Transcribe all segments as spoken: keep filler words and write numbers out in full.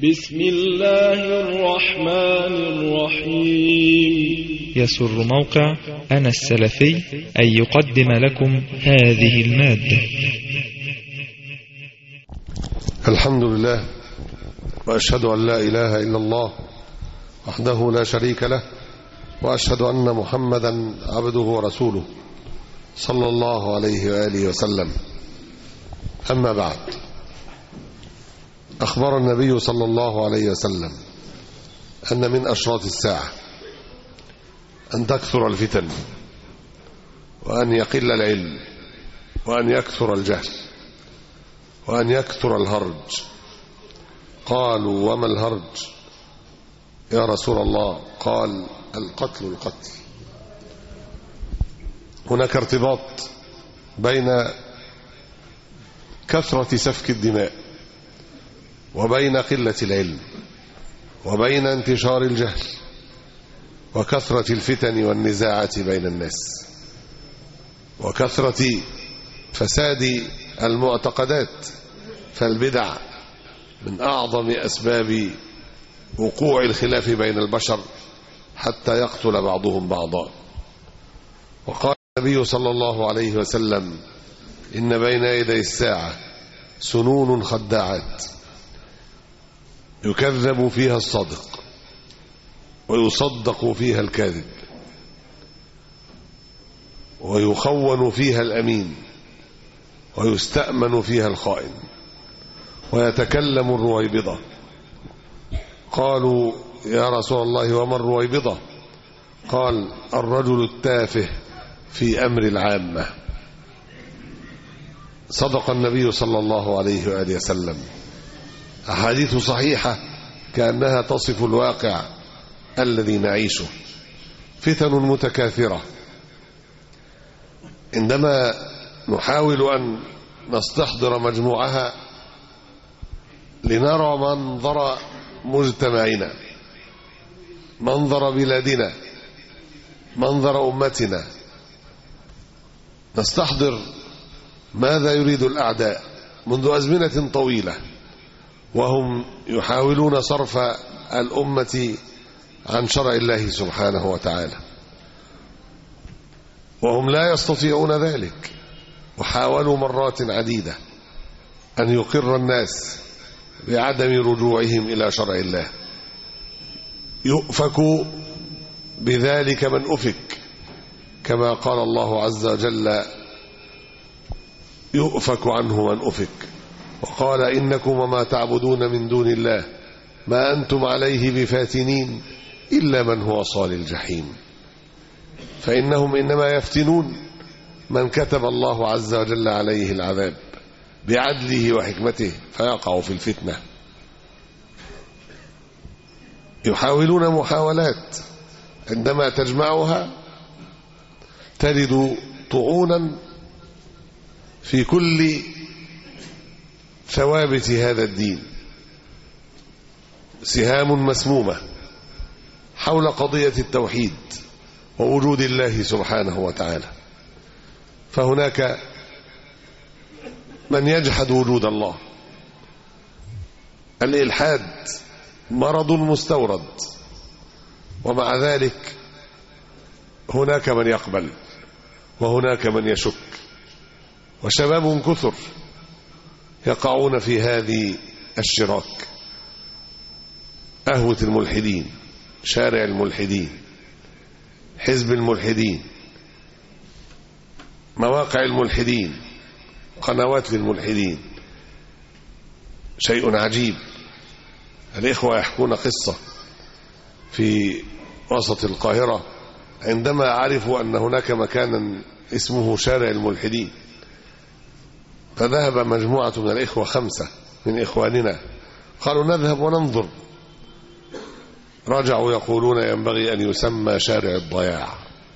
بسم الله الرحمن الرحيم. يسر موقع أنا السلفي أن يقدم لكم هذه المادة. الحمد لله، وأشهد أن لا إله إلا الله وحده لا شريك له، وأشهد أن محمدا عبده ورسوله صلى الله عليه وآله وسلم. أما بعد، أخبر النبي صلى الله عليه وسلم أن من أشراط الساعة أن تكثر الفتن، وأن يقل العلم، وأن يكثر الجهل، وأن يكثر الهرج. قالوا: وما الهرج يا رسول الله؟ قال: القتل القتل. هناك ارتباط بين كثرة سفك الدماء، وبين قلة العلم، وبين انتشار الجهل، وكثرة الفتن والنزاعات بين الناس، وكثرة فساد المعتقدات. فالبدع من أعظم أسباب وقوع الخلاف بين البشر حتى يقتل بعضهم بعضا. وقال النبي صلى الله عليه وسلم: إن بين يدي الساعة سنون خداعات، يكذب فيها الصادق ويصدق فيها الكاذب، ويخون فيها الأمين ويستأمن فيها الخائن، ويتكلم الرويبضة. قالوا: يا رسول الله وما الرويبضة؟ قال: الرجل التافه في أمر العامة. صدق النبي صلى الله عليه وآله وسلم. أحاديث صحيحة كأنها تصف الواقع الذي نعيشه. فتن متكاثرة. عندما نحاول أن نستحضر مجموعها لنرى منظر مجتمعنا، منظر بلادنا، منظر أمتنا، نستحضر ماذا يريد الأعداء منذ أزمنة طويلة، وهم يحاولون صرف الأمة عن شرع الله سبحانه وتعالى، وهم لا يستطيعون ذلك. وحاولوا مرات عديدة أن يقر الناس بعدم رجوعهم إلى شرع الله. يؤفك بذلك من أفك، كما قال الله عز وجل: يؤفك عنه من أفك. وقال: إنكم وما تعبدون من دون الله ما أنتم عليه بفاتنين إلا من هو صال الجحيم. فإنهم إنما يفتنون من كتب الله عز وجل عليه العذاب بعدله وحكمته فيقع في الفتنة. يحاولون محاولات، عندما تجمعها تجد طعونا في كل ثوابت هذا الدين، سهام مسمومة حول قضية التوحيد ووجود الله سبحانه وتعالى. فهناك من يجحد وجود الله. الإلحاد مرض مستورد، ومع ذلك هناك من يقبل وهناك من يشك، وشباب كثر يقعون في هذه الشراك. أهوة الملحدين، شارع الملحدين، حزب الملحدين، مواقع الملحدين، قنوات للملحدين. شيء عجيب. الإخوة يحكون قصة في وسط القاهرة عندما عرفوا أن هناك مكانا اسمه شارع الملحدين، فذهب مجموعة من الإخوة، خمسة من إخواننا، قالوا: نذهب وننظر. رجعوا يقولون: ينبغي أن يسمى شارع الضياع.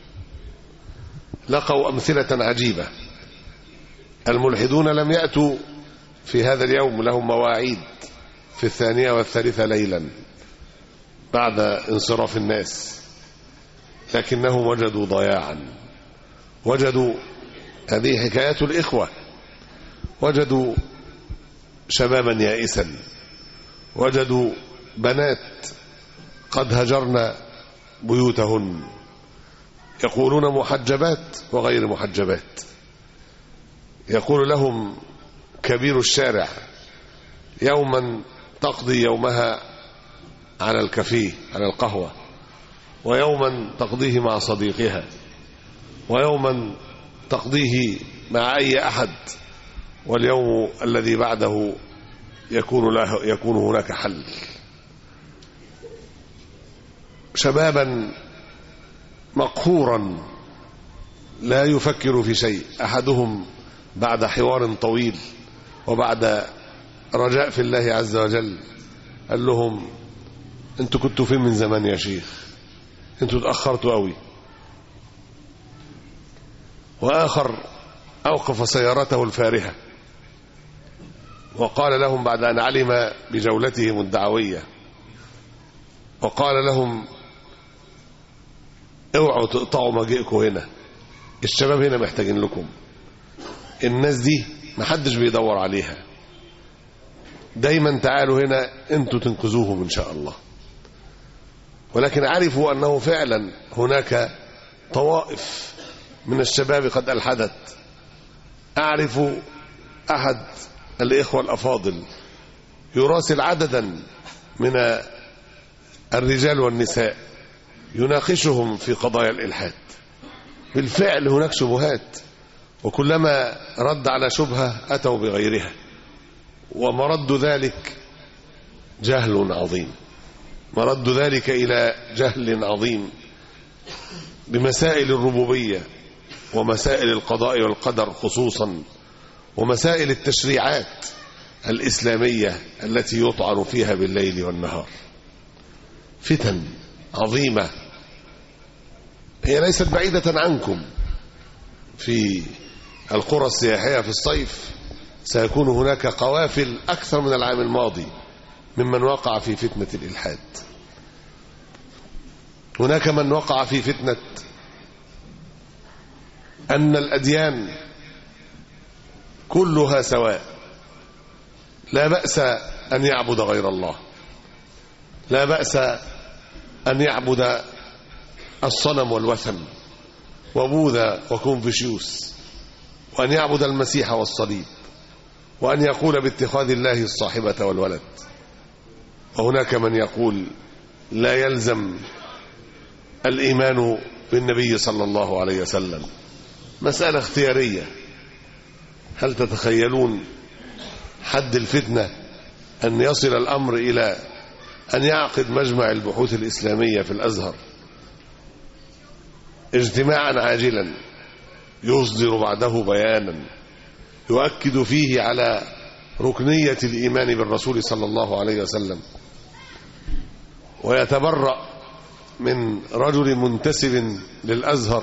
لقوا أمثلة عجيبة. الملحدون لم يأتوا في هذا اليوم، لهم مواعيد في الثانية والثالثة ليلا بعد انصراف الناس، لكنهم وجدوا ضياعا، وجدوا، هذه حكايات الإخوة، وجدوا شبابا يائسا وجدوا بنات قد هجرن بيوتهن، يقولون محجبات وغير محجبات. يقول لهم كبير الشارع: يوما تقضي يومها على الكافيه على القهوة، ويوما تقضيه مع صديقها، ويوما تقضيه مع أي أحد، واليوم الذي بعده يكون له يكون هناك حل. شبابا مقهورا لا يفكر في شيء. أحدهم بعد حوار طويل وبعد رجاء في الله عز وجل قال لهم: انتوا كنتوا فين من زمان يا شيخ؟ انتوا اتأخرتوا قوي. وآخر أوقف سيارته الفارهة وقال لهم بعد أن علم بجولتهم الدعوية، وقال لهم: اوعوا تقطعوا مجيئكم هنا، الشباب هنا محتاجين لكم، الناس دي محدش بيدور عليها، دايما تعالوا هنا انتوا تنقذوهم إن شاء الله. ولكن عرفوا أنه فعلا هناك طوائف من الشباب قد ألحدت. أعرف أحد الإخوة الأفاضل يراسل عددا من الرجال والنساء يناقشهم في قضايا الإلحاد. بالفعل هناك شبهات، وكلما رد على شبهة أتوا بغيرها، ومرد ذلك جهل عظيم، مرد ذلك إلى جهل عظيم بمسائل الربوبية ومسائل القضاء والقدر خصوصا، ومسائل التشريعات الإسلامية التي يطعن فيها بالليل والنهار. فتن عظيمة هي ليست بعيدة عنكم. في القرى السياحية في الصيف سيكون هناك قوافل أكثر من العام الماضي ممن وقع في فتنة الإلحاد. هناك من وقع في فتنة أن الأديان كلها سواء، لا بأس أن يعبد غير الله، لا بأس أن يعبد الصنم والوثن وبوذا وكونفوشيوس، وأن يعبد المسيح والصليب، وأن يقول باتخاذ الله الصاحبة والولد. وهناك من يقول لا يلزم الإيمان بالنبي صلى الله عليه وسلم، مسألة اختيارية. هل تتخيلون حد الفتنة أن يصل الأمر إلى أن يعقد مجمع البحوث الإسلامية في الأزهر اجتماعا عاجلا يصدر بعده بيانا يؤكد فيه على ركنية الإيمان بالرسول صلى الله عليه وسلم، ويتبرأ من رجل منتسب للأزهر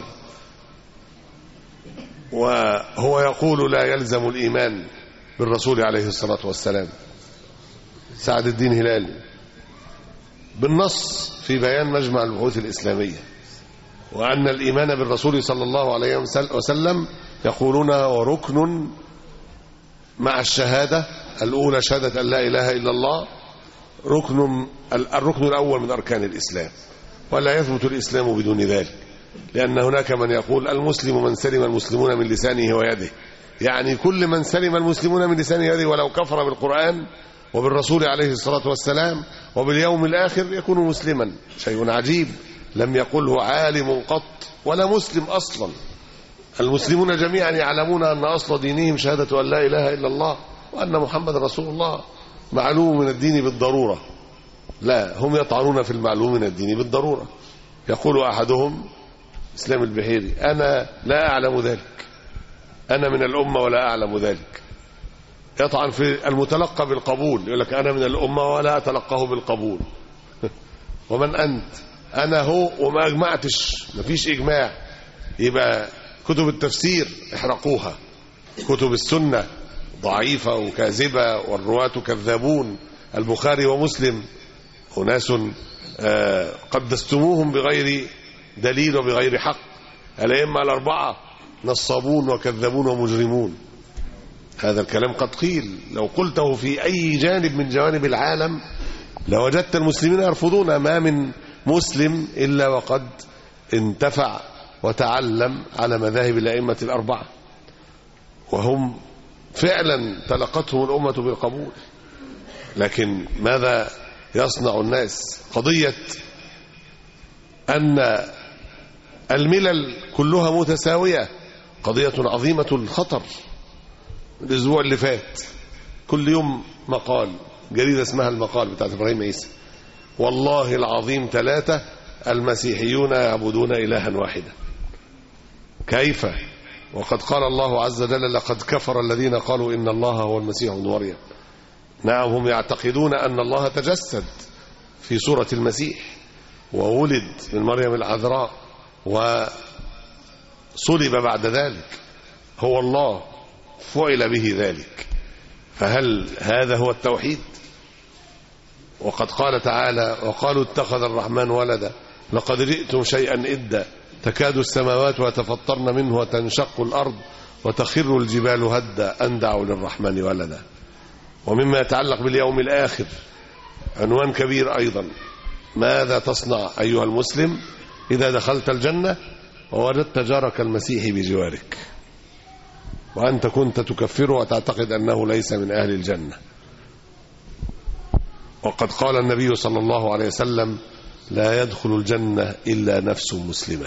وهو يقول لا يلزم الإيمان بالرسول عليه الصلاة والسلام، سعد الدين هلالي، بالنص في بيان مجمع البحوث الإسلامية، وأن الإيمان بالرسول صلى الله عليه وسلم يقولون وركن مع الشهادة الأولى شهادة أن لا إله إلا الله، ركن الركن الأول من أركان الإسلام، ولا يثبت الإسلام بدون ذلك. لأن هناك من يقول المسلم من سلم المسلمون من لسانه ويده، يعني كل من سلم المسلمون من لسانه ويده ولو كفر بالقرآن وبالرسول عليه الصلاة والسلام وباليوم الآخر يكون مسلما. شيء عجيب لم يقله عالم قط ولا مسلم أصلا. المسلمون جميعا يعلمون أن أصل دينهم شهادة أن لا إله إلا الله وأن محمد رسول الله، معلوم من الدين بالضرورة. لا، هم يطعنون في المعلوم من الدين بالضرورة. يقول أحدهم إسلام البحيري أنا لا أعلم ذلك، أنا من الأمة ولا أعلم ذلك. يطعن في المتلقى بالقبول، يقول لك أنا من الأمة ولا أتلقاه بالقبول. ومن أنت؟ أنا هو وما أجمعتش، مفيش إجماع. يبقى كتب التفسير احرقوها، كتب السنة ضعيفة وكاذبة والرواة كذابون. البخاري ومسلم أناس قدستموهم بغير دليل وبغير حق. الأئمة الأربعة نصابون وكذابون ومجرمون. هذا الكلام قد قيل، لو قلته في أي جانب من جوانب العالم لوجدت المسلمين يرفضون. ما من مسلم إلا وقد انتفع وتعلم على مذاهب الأئمة الأربعة، وهم فعلا تلقتهم الأمة بالقبول. لكن ماذا يصنع الناس؟ قضية أن الملل كلها متساوية قضية عظيمة الخطر. الأسبوع اللي فات كل يوم مقال، جريدة اسمها المقال بتاعت إبراهيم عيسى، والله العظيم ثلاثة المسيحيون يعبدون إلها واحدا. كيف وقد قال الله عز وجل لقد كفر الذين قالوا إن الله هو المسيح ابن مريم. نعم، هم يعتقدون أن الله تجسد في صورة المسيح وولد من مريم العذراء وصلب بعد ذلك، هو الله فعل به ذلك. فهل هذا هو التوحيد؟ وقد قال تعالى وقالوا اتخذ الرحمن ولدا لقد جئتم شيئا إدا تكاد السماوات وتفطرن منه وتنشق الأرض وتخر الجبال هدا أن دعوا للرحمن ولدا. ومما يتعلق باليوم الآخر عنوان كبير أيضا، ماذا تصنع أيها المسلم إذا دخلت الجنة ووجدت جارك المسيحي بجوارك وأنت كنت تكفره وتعتقد أنه ليس من أهل الجنة؟ وقد قال النبي صلى الله عليه وسلم لا يدخل الجنة إلا نفس مسلمة.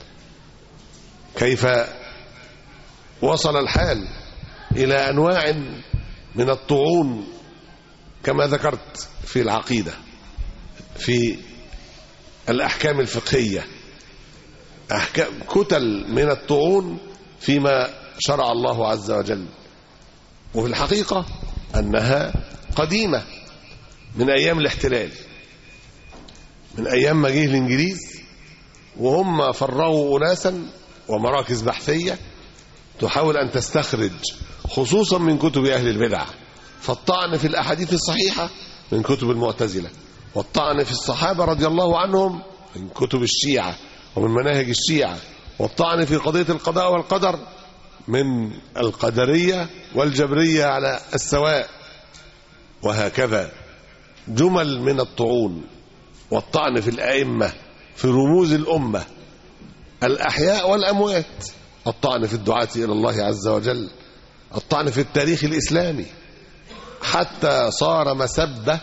كيف وصل الحال إلى أنواع من الطعون كما ذكرت في العقيدة، في الأحكام الفقهية، أحكام كتل من الطعون فيما شرع الله عز وجل. وفي الحقيقة أنها قديمة من أيام الاحتلال، من أيام ما جه الإنجليز وهم فرغوا أناسا ومراكز بحثية تحاول أن تستخرج خصوصا من كتب أهل البدع، فالطعن في الأحاديث الصحيحة من كتب المعتزلة، والطعن في الصحابة رضي الله عنهم من كتب الشيعة ومن مناهج الشيعة، والطعن في قضية القضاء والقدر من القدرية والجبرية على السواء، وهكذا جمل من الطعون والطعن في الأئمة، في رموز الأمة الأحياء والأموات، الطعن في الدعاة إلى الله عز وجل، الطعن في التاريخ الإسلامي، حتى صار مسبة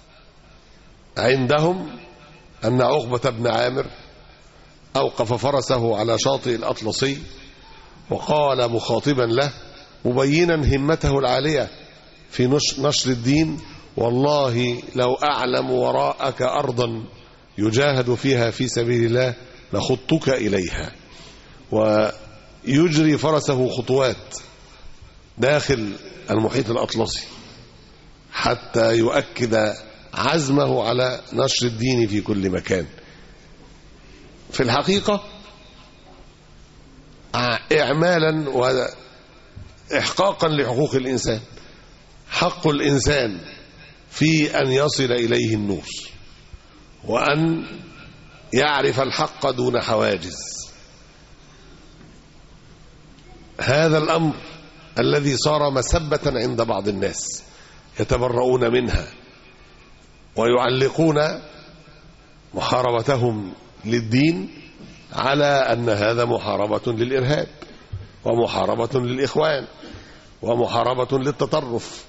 عندهم أن عقبة بن عامر أوقف فرسه على شاطئ الأطلسي وقال مخاطبا له مبينا همته العالية في نشر الدين والله لو أعلم وراءك أرضا يجاهد فيها في سبيل الله لخطك إليها، ويجري فرسه خطوات داخل المحيط الأطلسي حتى يؤكد عزمه على نشر الدين في كل مكان. في الحقيقة إعمالا وإحقاقا لحقوق الإنسان، حق الإنسان في أن يصل إليه النور وأن يعرف الحق دون حواجز. هذا الأمر الذي صار مسبة عند بعض الناس يتبرؤون منها ويعلقون محاربتهم للدين على أن هذا محاربة للإرهاب ومحاربة للإخوان ومحاربة للتطرف.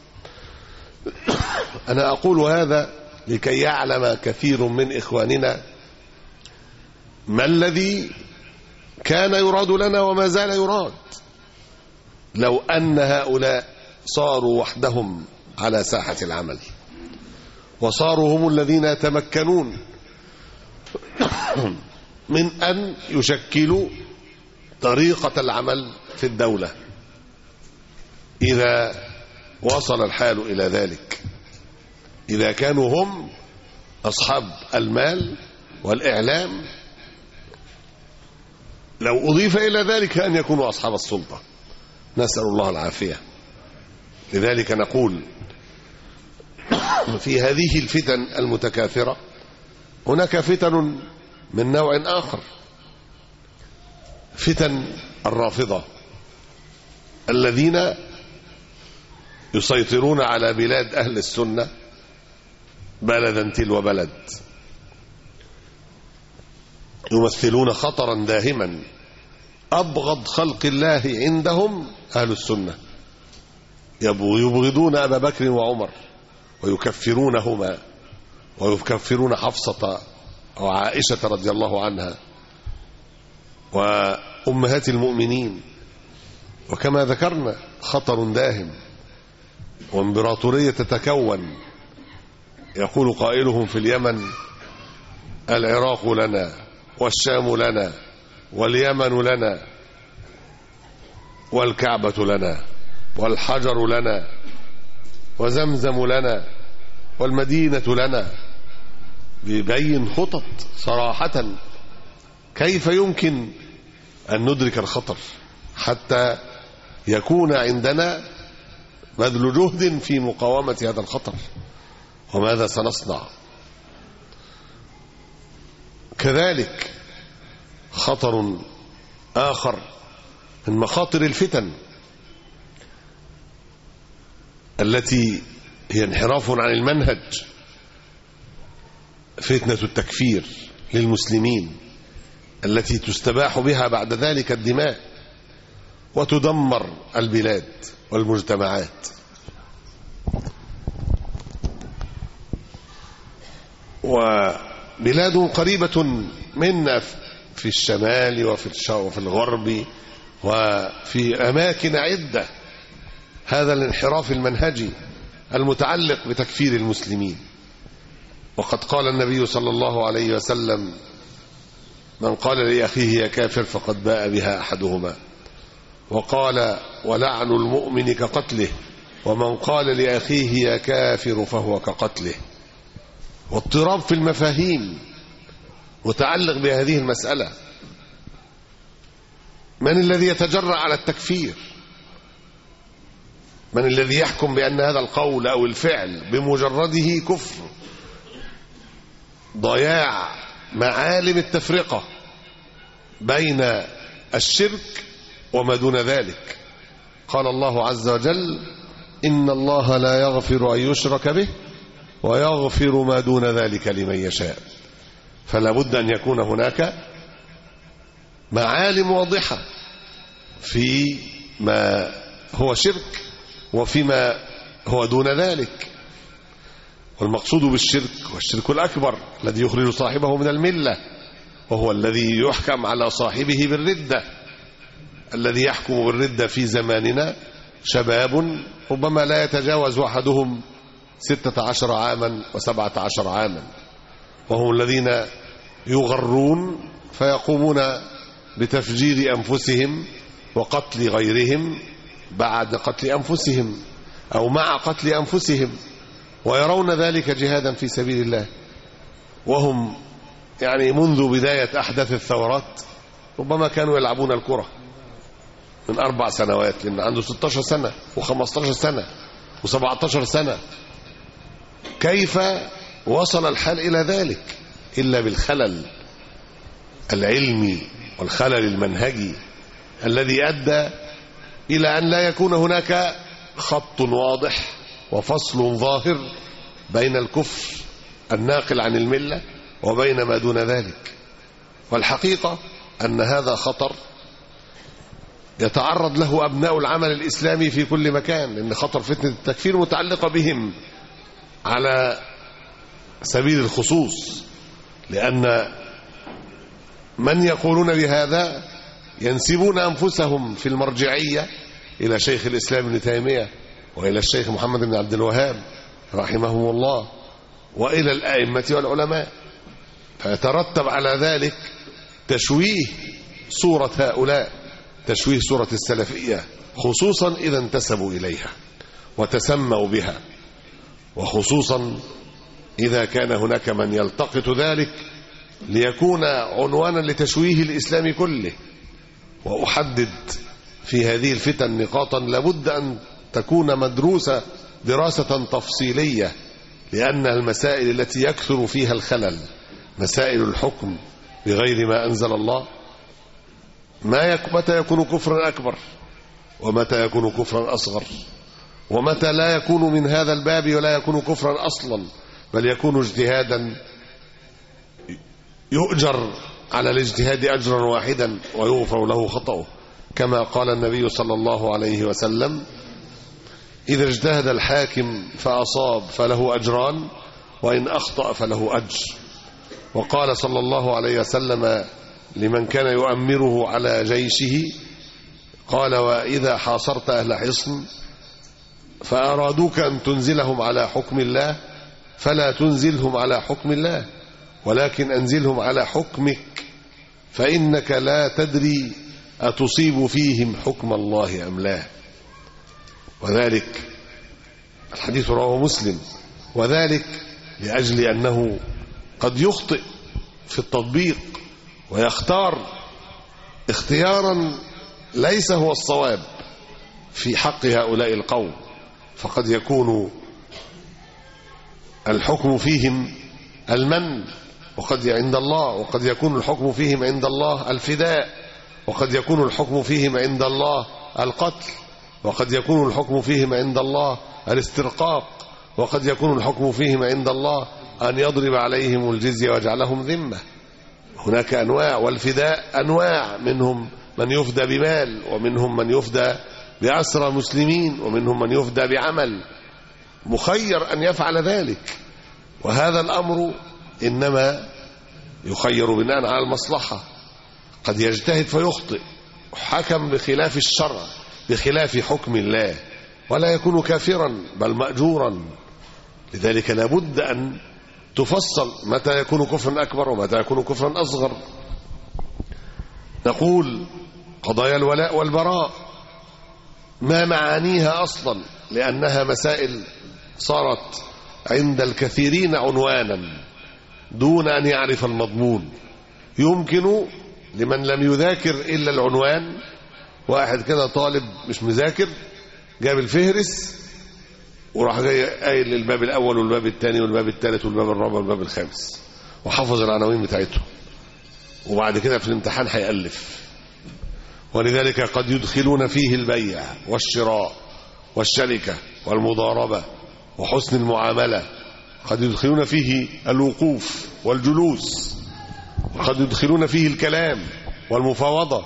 أنا أقول هذا لكي يعلم كثير من إخواننا ما الذي كان يراد لنا وما زال يراد. لو أن هؤلاء صاروا وحدهم على ساحة العمل وصاروا هم الذين يتمكنون من أن يشكلوا طريقة العمل في الدولة، إذا وصل الحال إلى ذلك، إذا كانوا هم أصحاب المال والإعلام، لو أضيف إلى ذلك أن يكونوا أصحاب السلطة، نسأل الله العافية. لذلك نقول في هذه الفتن المتكاثرة هناك فتن من نوع آخر، فتن الرافضة الذين يسيطرون على بلاد أهل السنة بلدا تلو بلد، يمثلون خطرا داهما. أبغض خلق الله عندهم أهل السنة، يبغضون أبا بكر وعمر ويكفرونهما، ويكفرون حفصة وعائشة رضي الله عنها وأمهات المؤمنين. وكما ذكرنا خطر داهم وامبراطورية تتكون. يقول قائلهم في اليمن: العراق لنا والشام لنا واليمن لنا والكعبة لنا والحجر لنا وزمزم لنا والمدينة لنا. بيبين خطط صراحة كيف يمكن أن ندرك الخطر حتى يكون عندنا بذل جهد في مقاومة هذا الخطر. وماذا سنصنع؟ كذلك خطر آخر من مخاطر الفتن التي هي انحراف عن المنهج، فتنة التكفير للمسلمين التي تستباح بها بعد ذلك الدماء وتدمر البلاد والمجتمعات. وبلاد قريبة منا في الشمال وفي الغرب وفي أماكن عدة هذا الانحراف المنهجي المتعلق بتكفير المسلمين. وقد قال النبي صلى الله عليه وسلم: من قال لأخيه يا كافر فقد باء بها أحدهما. وقال: ولعن المؤمن كقتله، ومن قال لأخيه يا كافر فهو كقتله. واضطراب في المفاهيم متعلق بهذه المسألة. من الذي يتجرأ على التكفير؟ من الذي يحكم بأن هذا القول أو الفعل بمجرده كفر؟ ضياع معالم التفرقة بين الشرك وما دون ذلك. قال الله عز وجل: إن الله لا يغفر أن يشرك به ويغفر ما دون ذلك لمن يشاء. فلا بد أن يكون هناك معالم واضحة في ما هو شرك وفيما هو دون ذلك. والمقصود بالشرك والشرك الأكبر الذي يخرج صاحبه من الملة، وهو الذي يحكم على صاحبه بالردة. الذي يحكم بالردة في زماننا شباب ربما لا يتجاوز أحدهم ستة عشر عاما وسبعة عشر عاما، وهم الذين يغرون فيقومون بتفجير أنفسهم وقتل غيرهم بعد قتل أنفسهم أو مع قتل أنفسهم، ويرون ذلك جهادا في سبيل الله. وهم يعني منذ بداية أحداث الثورات ربما كانوا يلعبون الكرة من أربع سنوات، لأن عنده ستة عشر سنة وخمسة عشر سنة وسبعة عشر سنة. كيف وصل الحال إلى ذلك إلا بالخلل العلمي والخلل المنهجي الذي أدى إلى أن لا يكون هناك خط واضح وفصل ظاهر بين الكفر الناقل عن الملة وبين ما دون ذلك. والحقيقة أن هذا خطر يتعرض له أبناء العمل الإسلامي في كل مكان، لأن خطر فتنة التكفير متعلقة بهم على سبيل الخصوص، لأن من يقولون بهذا ينسبون أنفسهم في المرجعية إلى شيخ الإسلام ابن تيمية وإلى الشيخ محمد بن عبد الوهاب رحمهم الله وإلى الأئمة والعلماء، فيترتب على ذلك تشويه صورة هؤلاء، تشويه صورة السلفية، خصوصا إذا انتسبوا إليها وتسموا بها، وخصوصا إذا كان هناك من يلتقط ذلك ليكون عنوانا لتشويه الإسلام كله. وأحدد في هذه الفتن نقاطا لابد أن تكون مدروسة دراسة تفصيلية، لأن المسائل التي يكثر فيها الخلل مسائل الحكم بغير ما أنزل الله. ما يك... متى يكون كفرا أكبر ومتى يكون كفرا أصغر، ومتى لا يكون من هذا الباب ولا يكون كفرا أصلا، بل يكون اجتهادا يؤجر على الاجتهاد أجرا واحدا ويغفر له خطأه، كما قال النبي صلى الله عليه وسلم: إذا اجتهد الحاكم فأصاب فله أجران، وإن أخطأ فله أجر. وقال صلى الله عليه وسلم لمن كان يؤمره على جيشه، قال: وإذا حاصرت أهل حصن فأرادوك أن تنزلهم على حكم الله فلا تنزلهم على حكم الله، ولكن أنزلهم على حكمك، فإنك لا تدري أتصيب فيهم حكم الله أم لا. وذلك الحديث رواه مسلم، وذلك لأجل أنه قد يخطئ في التطبيق ويختار اختيارا ليس هو الصواب في حق هؤلاء القوم، فقد يكون الحكم فيهم المن وقد عند الله، وقد يكون الحكم فيهم عند الله الفداء، وقد يكون الحكم فيهم عند الله القتل، وقد يكون الحكم فيهم عند الله الاسترقاق، وقد يكون الحكم فيهم عند الله أن يضرب عليهم الجزية ويجعلهم ذمة. هناك أنواع، والفداء أنواع، منهم من يفدى بمال، ومنهم من يفدى بأسرى مسلمين، ومنهم من يفدى بعمل، مخير أن يفعل ذلك. وهذا الأمر إنما يخير بناء على المصلحة، قد يجتهد فيخطئ، حكم بخلاف الشرع بخلاف حكم الله، ولا يكون كافرا بل مأجورا. لذلك لابد أن تفصل متى يكون كفرا أكبر ومتى يكون كفرا أصغر. نقول قضايا الولاء والبراء ما معانيها أصلا، لأنها مسائل صارت عند الكثيرين عنوانا دون أن يعرف المضمون. يمكن لمن لم يذاكر إلا العنوان، واحد كده طالب مش مذاكر جاب الفهرس وراح جاي قايل للباب الأول والباب الثاني والباب الثالث والباب الرابع والباب الخامس وحفظ العناوين بتاعتهم، وبعد كده في الامتحان هيألف. ولذلك قد يدخلون فيه البيع والشراء والشركة والمضاربة وحسن المعاملة، قد يدخلون فيه الوقوف والجلوس، وقد يدخلون فيه الكلام والمفاوضة.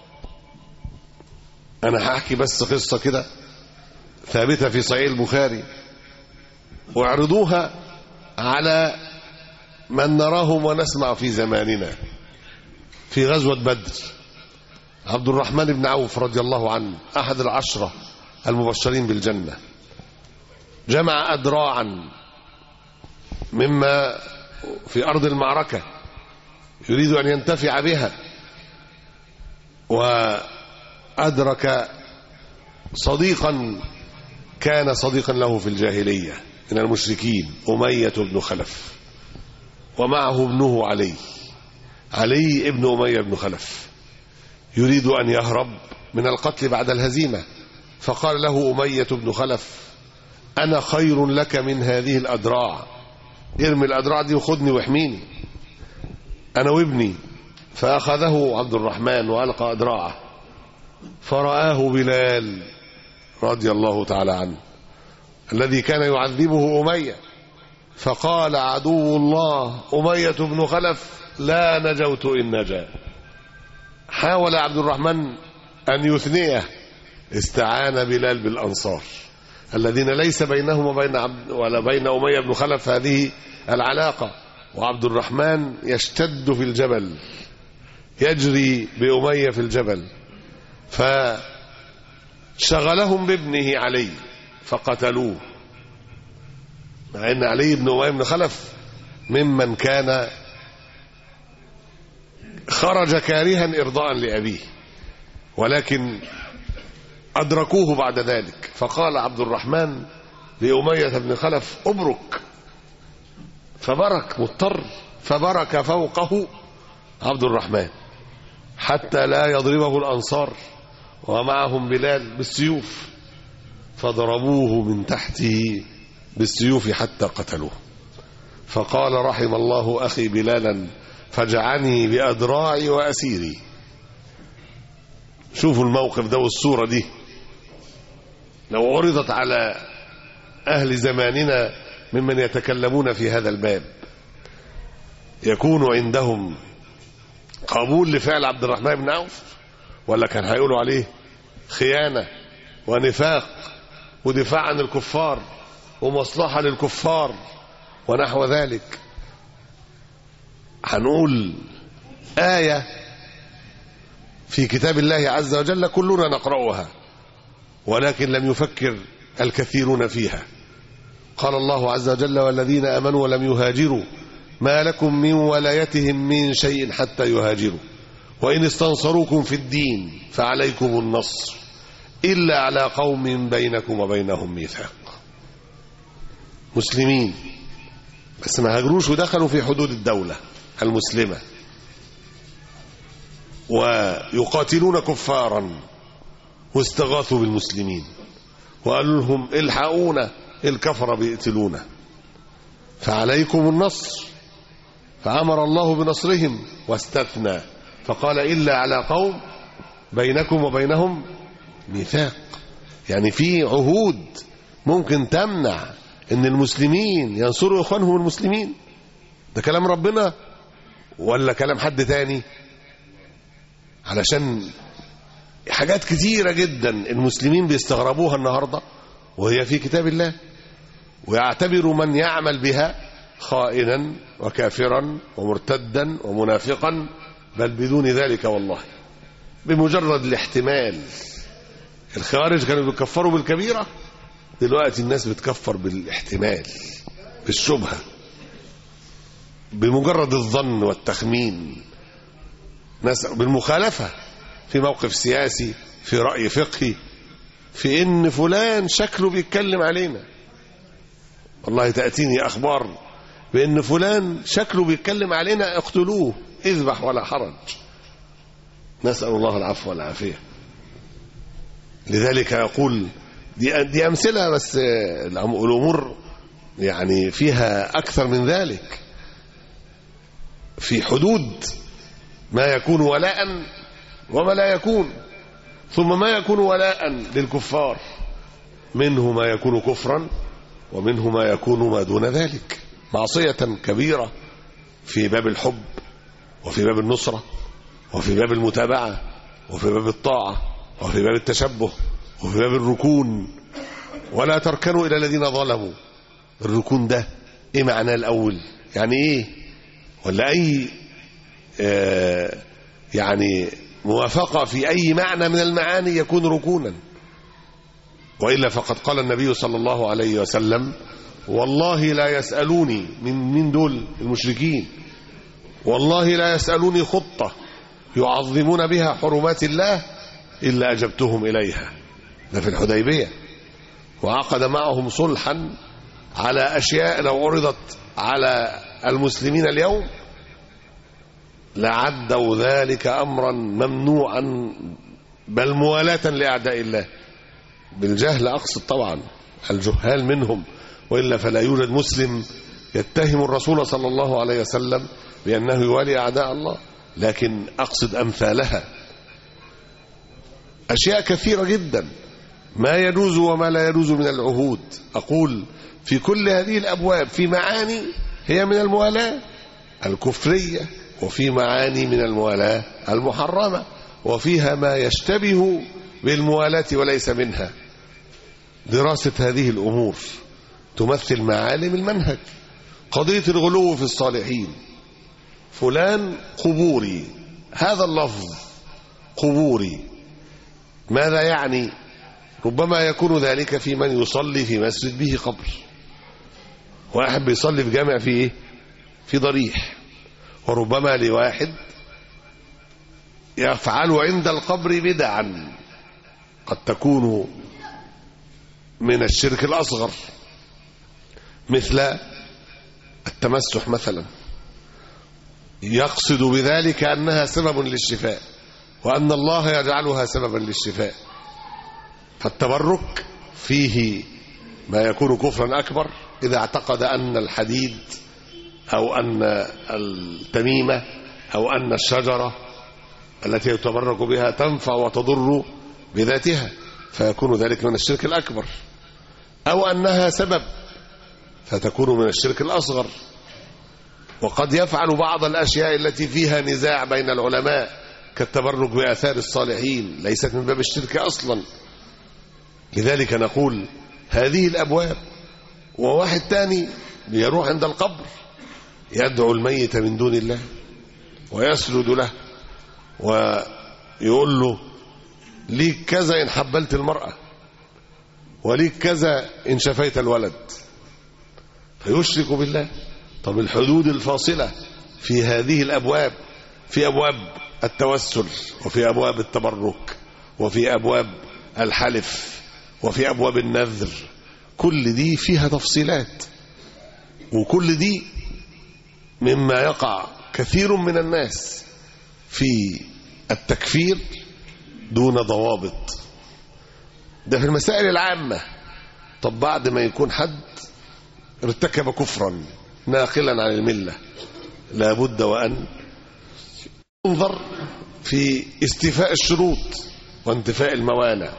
أنا هحكي بس قصة كده ثابتة في صحيح البخاري، واعرضوها على من نراهم ونسمع في زماننا. في غزوة بدر عبد الرحمن بن عوف رضي الله عنه أحد العشرة المبشرين بالجنة جمع أدراعا مما في أرض المعركة يريد أن ينتفع بها، وأدرك صديقا كان صديقا له في الجاهلية من المشركين، أمية بن خلف، ومعه ابنه علي علي ابن أمية بن خلف، يريد أن يهرب من القتل بعد الهزيمة. فقال له أمية بن خلف: أنا خير لك من هذه الأدراع، ارمي الأدراع دي وخدني واحميني أنا وابني. فأخذه عبد الرحمن وألقى أدراعه، فرآه بلال رضي الله تعالى عنه الذي كان يعذبه أمية، فقال: عدو الله أمية بن خلف لا نجوت إن نجا. حاول عبد الرحمن أن يثنيه، استعان بلال بالأنصار الذين ليس بينهم وبين عبد ولا بين أمية بن خلف هذه العلاقة، وعبد الرحمن يشتد في الجبل، يجري بأمية في الجبل، فشغلهم بابنه علي فقتلوه، مع أن علي بن أمية بن خلف ممن كان خرج كارها إرضاء لأبيه، ولكن أدركوه بعد ذلك. فقال عبد الرحمن لأمية بن خلف: أبرك، فبرك مضطر، فبرك فوقه عبد الرحمن حتى لا يضربه الأنصار ومعهم بلال بالسيوف، فضربوه من تحته بالسيوف حتى قتلوه. فقال: رحم الله أخي بلالا فجعني بأدراعي وأسيري. شوفوا الموقف ده والصورة دي، لو عرضت على أهل زماننا ممن يتكلمون في هذا الباب يكون عندهم قبول لفعل عبد الرحمن بن عوف، ولا كان هيقولوا عليه خيانة ونفاق ودفاع عن الكفار ومصلحة للكفار ونحو ذلك؟ هنقول آية في كتاب الله عز وجل كلنا نقرأها، ولكن لم يفكر الكثيرون فيها. قال الله عز وجل: والذين آمنوا ولم يهاجروا ما لكم من ولايتهم من شيء حتى يهاجروا وإن استنصروكم في الدين فعليكم النصر إلا على قوم بينكم وبينهم ميثاق. مسلمين بس ما هاجروش ودخلوا في حدود الدولة المسلمة ويقاتلون كفارا واستغاثوا بالمسلمين وقالوا لهم الحقونا الكفر بيقتلونا فعليكم النصر، فأمر الله بنصرهم واستثنى فقال: إلا على قوم بينكم وبينهم ميثاق. يعني في عهود ممكن تمنع ان المسلمين ينصروا اخوانهم المسلمين. ده كلام ربنا ولا كلام حد تاني؟ علشان حاجات كتيرة جدا المسلمين بيستغربوها النهاردة وهي في كتاب الله، ويعتبر من يعمل بها خائنا وكافرا ومرتدا ومنافقا، بل بدون ذلك والله بمجرد الاحتمال. الخوارج كانوا بيكفروا بالكبيرة، دلوقتي الناس بتكفر بالاحتمال، بالشبهة، بمجرد الظن والتخمين، ناس بالمخالفة في موقف سياسي، في رأي فقهي، في ان فلان شكله بيتكلم علينا. والله تأتيني أخبار بأن فلان شكله بيتكلم علينا اقتلوه، اذبح ولا حرج. نسأل الله العفو والعافية. لذلك يقول دي, دي أمثلة بس، الأمور يعني فيها أكثر من ذلك، في حدود ما يكون ولاء وما لا يكون. ثم ما يكون ولاء للكفار منه ما يكون كفرا ومنه ما يكون ما دون ذلك، معصية كبيرة في باب الحب وفي باب النصرة وفي باب المتابعة وفي باب الطاعة وفي باب التشبه وفي باب الركون. ولا تركنوا إلى الذين ظلموا. الركون ده إيه معناه الأول؟ يعني إيه؟ ولا أي آه يعني موافقة في أي معنى من المعاني يكون ركونا، وإلا فقد قال النبي صلى الله عليه وسلم: والله لا يسألوني من من دول المشركين، والله لا يسألوني خطة يعظمون بها حرمات الله إلا أجبتهم إليها. ده في الحديبية، وعقد معهم صلحا على أشياء لو عرضت على المسلمين اليوم لعدوا ذلك أمرا ممنوعا، بل موالاة لأعداء الله. بالجهل أقصد طبعا الجهال منهم، وإلا فلا يوجد مسلم يتهم الرسول صلى الله عليه وسلم بأنه يوالي أعداء الله، لكن أقصد أمثالها. أشياء كثيرة جدا ما يجوز وما لا يجوز من العهود. أقول في كل هذه الأبواب في معاني هي من الموالاة الكفرية، وفي معاني من الموالاة المحرمة، وفيها ما يشتبه بالموالاة وليس منها. دراسة هذه الأمور تمثل معالم المنهج. قضية الغلو في الصالحين، فلان قبوري، هذا اللفظ قبوري ماذا يعني؟ ربما يكون ذلك في من يصلي في مسجد به قبر، واحد بيصلي في جامع فيه ايه؟ في ضريح. وربما لواحد يفعل عند القبر بدعا قد تكون من الشرك الأصغر، مثل التمسح مثلا، يقصد بذلك أنها سبب للشفاء وأن الله يجعلها سببا للشفاء. فالتبرك فيه ما يكون كفرا أكبر إذا اعتقد أن الحديد أو أن التميمة أو أن الشجرة التي يتبرك بها تنفع وتضر بذاتها. فيكون ذلك من الشرك الأكبر، أو أنها سبب فتكون من الشرك الأصغر. وقد يفعل بعض الأشياء التي فيها نزاع بين العلماء كالتبرك بآثار الصالحين، ليست من باب الشرك أصلا. لذلك نقول هذه الأبواب. وواحد تاني بيروح عند القبر يدعو الميت من دون الله ويسجد له ويقول له ليك كذا إن حبلت المرأة، وليك كذا إن شفيت الولد، فيشرك بالله. طب الحدود الفاصلة في هذه الأبواب، في أبواب التوسل، وفي أبواب التبرك، وفي أبواب الحلف، وفي أبواب النذر، كل دي فيها تفصيلات، وكل دي مما يقع كثير من الناس في التكفير دون ضوابط. ده في المسائل العامة. طب بعد ما يكون حد ارتكب كفرا ناقلا عن الملة، لابد وأن ينظر في استيفاء الشروط وانتفاء الموانع.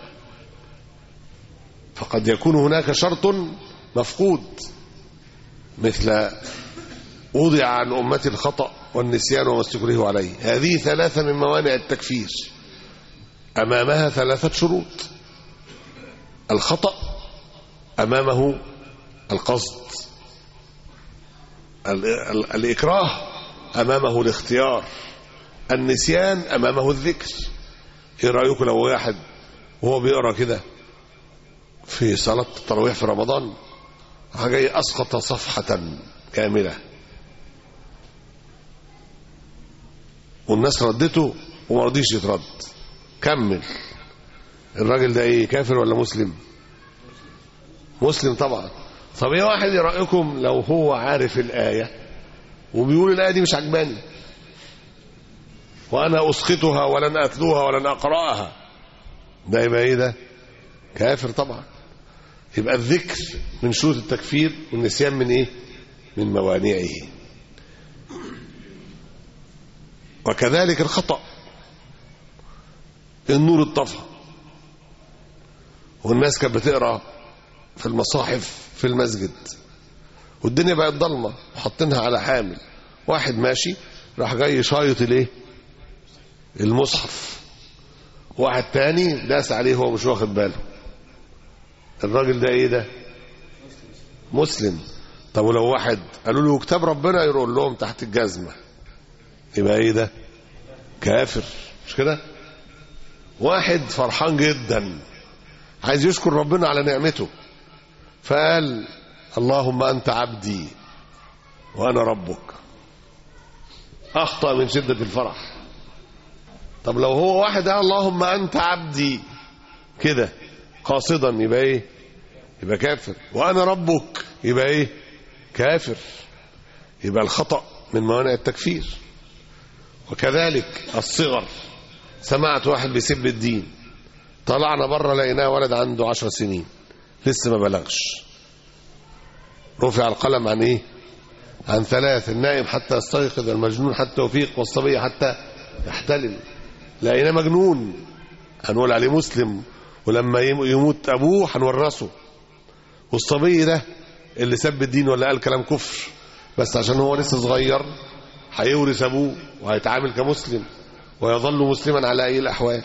فقد يكون هناك شرط مفقود، مثل وضع عن أمتي الخطأ والنسيان وما استكرهوا عليه. هذه ثلاثة من موانع التكفير، أمامها ثلاثة شروط: الخطأ أمامه القصد، الإكراه أمامه الاختيار، النسيان أمامه الذكر. إيه رأيكم لو واحد وهو بيقرأ كده في صلاة التراويح في رمضان حاجة أسقط صفحة كاملة والناس ردته وما رضيش يترد، كمل، الراجل ده ايه، كافر ولا مسلم؟ مسلم طبعا. طب ايه واحد يرأيكم لو هو عارف الآية وبيقول الآية دي مش عجباني وأنا أسقطها ولن أتلوها ولن أقرأها، ده يبقى ايه؟ ده كافر طبعا. يبقى الذكر من شروط التكفير، والنسيان من ايه؟ من موانعه. وكذلك الخطأ، النور اتطفى والناس كانت بتقرأ في المصاحف في المسجد والدنيا بقت ضلمة وحطينها على حامل، واحد ماشي راح جاي شايط الايه؟ المصحف، واحد تاني داس عليه هو مش واخد باله. الراجل ده ايه؟ ده مسلم. طب ولو واحد قالوا له كتاب ربنا يقول لهم تحت الجزمة، يبقى ايه؟ ده كافر، مش كده؟ واحد فرحان جدا عايز يشكر ربنا على نعمته فقال اللهم أنت عبدي وأنا ربك، أخطأ من شدة الفرح. طب لو هو واحد قال اللهم أنت عبدي كده قاصدا، يبقى ايه؟ يبقى كافر. وأنا ربك يبقى ايه؟ كافر. يبقى الخطأ من موانع التكفير. وكذلك الصغر، سمعت واحد بيسب الدين، طلعنا بره لقيناه ولد عنده عشر سنين لسه ما بلغش، رفع القلم عن ايه؟ عن ثلاث: النائم حتى يستيقظ، المجنون حتى يفيق، والصبي حتى يحتلم. لقيناه مجنون هنقول عليه مسلم، ولما يموت ابوه هنورثه. والصبي ده اللي سب الدين ولا قال كلام كفر بس عشان هو لسه صغير هيورث ابوه وهيتعامل كمسلم ويظل مسلما على اي الاحوال.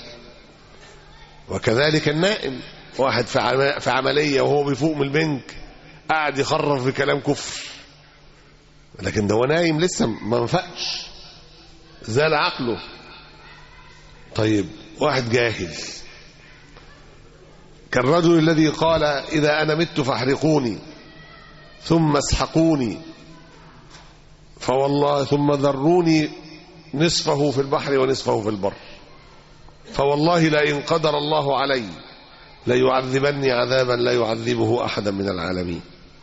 وكذلك النائم، واحد في عمليه وهو بيفوق من البنك قاعد يخرف بكلام كفر، لكن ده هو نايم لسه ما نفقش، زال عقله. طيب واحد جاهل كالرجل الذي قال إذا أنا مت فاحرقوني ثم اسحقوني فوالله ثم ذروني نصفه في البحر ونصفه في البر فوالله لئن قدر الله علي ليعذبني عذابا لا يعذبه أحدا من العالمين.